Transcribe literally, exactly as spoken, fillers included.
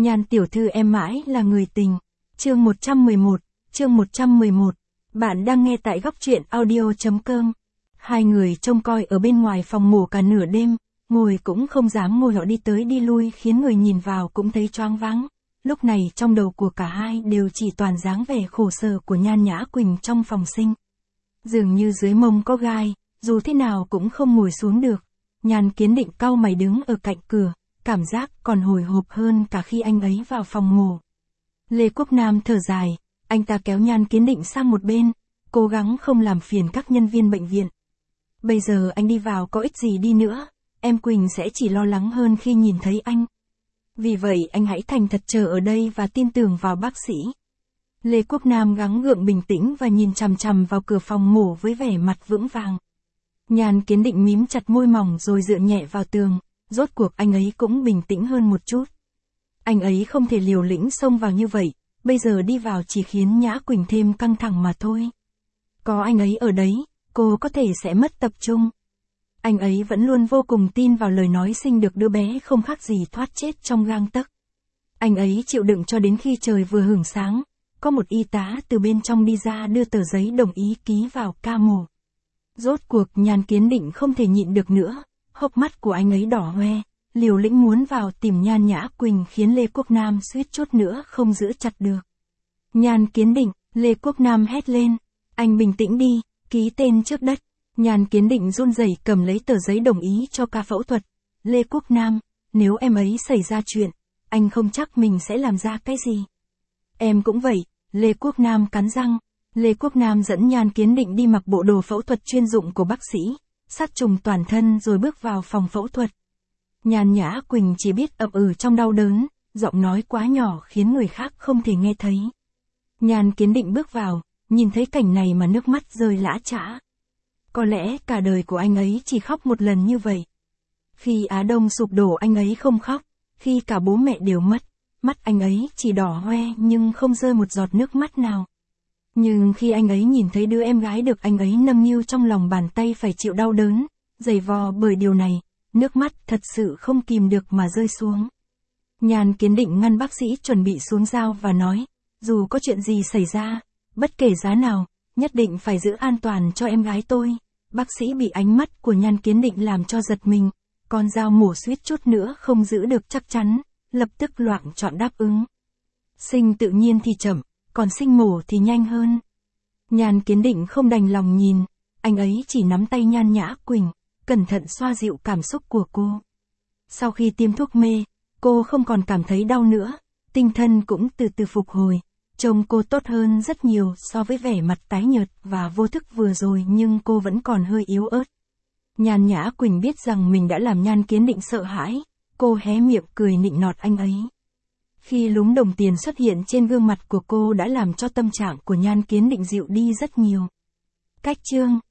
Nhan tiểu thư em mãi là người tình. Chương một trăm mười một, chương một trăm mười một. Bạn đang nghe tại góc truyện audio.com. Hai người trông coi ở bên ngoài phòng mổ cả nửa đêm, ngồi cũng không dám ngồi, họ đi tới đi lui khiến người nhìn vào cũng thấy choáng váng. Lúc này trong đầu của cả hai đều chỉ toàn dáng vẻ khổ sở của Nhan Nhã Quỳnh trong phòng sinh. Dường như dưới mông có gai, dù thế nào cũng không ngồi xuống được. Nhan Kiến Định cau mày đứng ở cạnh cửa, cảm giác còn hồi hộp hơn cả khi anh ấy vào phòng mổ. Lê Quốc Nam thở dài, anh ta kéo Nhan Kiến Định sang một bên, cố gắng không làm phiền các nhân viên bệnh viện. Bây giờ anh đi vào có ích gì đi nữa, em Quỳnh sẽ chỉ lo lắng hơn khi nhìn thấy anh. Vì vậy anh hãy thành thật chờ ở đây và tin tưởng vào bác sĩ. Lê Quốc Nam gắng gượng bình tĩnh và nhìn chằm chằm vào cửa phòng mổ với vẻ mặt vững vàng. Nhan Kiến Định mím chặt môi mỏng rồi dựa nhẹ vào tường, rốt cuộc anh ấy cũng bình tĩnh hơn một chút. Anh ấy không thể liều lĩnh xông vào như vậy, bây giờ đi vào chỉ khiến Nhã Quỳnh thêm căng thẳng mà thôi. Có anh ấy ở đấy, cô có thể sẽ mất tập trung. Anh ấy vẫn luôn vô cùng tin vào lời nói sinh được đứa bé không khác gì thoát chết trong gang tấc. Anh ấy chịu đựng cho đến khi trời vừa hửng sáng, có một y tá từ bên trong đi ra đưa tờ giấy đồng ý ký vào ca mổ. Rốt cuộc Nhan Kiến Định không thể nhịn được nữa, hốc mắt của anh ấy đỏ hoe, liều lĩnh muốn vào tìm Nhan Nhã Quỳnh khiến Lê Quốc Nam suýt chút nữa không giữ chặt được. Nhan Kiến Định, Lê Quốc Nam hét lên, anh bình tĩnh đi, ký tên trước đất. Nhan Kiến Định run rẩy cầm lấy tờ giấy đồng ý cho ca phẫu thuật. Lê Quốc Nam, nếu em ấy xảy ra chuyện, anh không chắc mình sẽ làm ra cái gì. Em cũng vậy, Lê Quốc Nam cắn răng. Lê Quốc Nam dẫn Nhan Kiến Định đi mặc bộ đồ phẫu thuật chuyên dụng của bác sĩ, sát trùng toàn thân rồi bước vào phòng phẫu thuật. Nhan Nhã Quỳnh chỉ biết ậm ừ trong đau đớn, giọng nói quá nhỏ khiến người khác không thể nghe thấy. Nhan Kiến Định bước vào, nhìn thấy cảnh này mà nước mắt rơi lã chã. Có lẽ cả đời của anh ấy chỉ khóc một lần như vậy. Khi Á Đông sụp đổ anh ấy không khóc, khi cả bố mẹ đều mất, mắt anh ấy chỉ đỏ hoe nhưng không rơi một giọt nước mắt nào. Nhưng khi anh ấy nhìn thấy đứa em gái được anh ấy nâng niu trong lòng bàn tay phải chịu đau đớn, dày vò bởi điều này, nước mắt thật sự không kìm được mà rơi xuống. Nhan Kiến Định ngăn bác sĩ chuẩn bị xuống dao và nói, dù có chuyện gì xảy ra, bất kể giá nào, nhất định phải giữ an toàn cho em gái tôi. Bác sĩ bị ánh mắt của Nhan Kiến Định làm cho giật mình, con dao mổ suýt chút nữa không giữ được chắc chắn, lập tức loạng choạng đáp ứng. Sinh tự nhiên thì chậm, còn sinh mổ thì nhanh hơn. Nhan Kiến Định không đành lòng nhìn, anh ấy chỉ nắm tay Nhan Nhã Quỳnh, cẩn thận xoa dịu cảm xúc của cô. Sau khi tiêm thuốc mê, cô không còn cảm thấy đau nữa, tinh thần cũng từ từ phục hồi. Trông cô tốt hơn rất nhiều so với vẻ mặt tái nhợt và vô thức vừa rồi, nhưng cô vẫn còn hơi yếu ớt. Nhan Nhã Quỳnh biết rằng mình đã làm Nhan Kiến Định sợ hãi, cô hé miệng cười nịnh nọt anh ấy. Khi lúm đồng tiền xuất hiện trên gương mặt của cô đã làm cho tâm trạng của Nhan Kiến Định dịu đi rất nhiều. Cách chương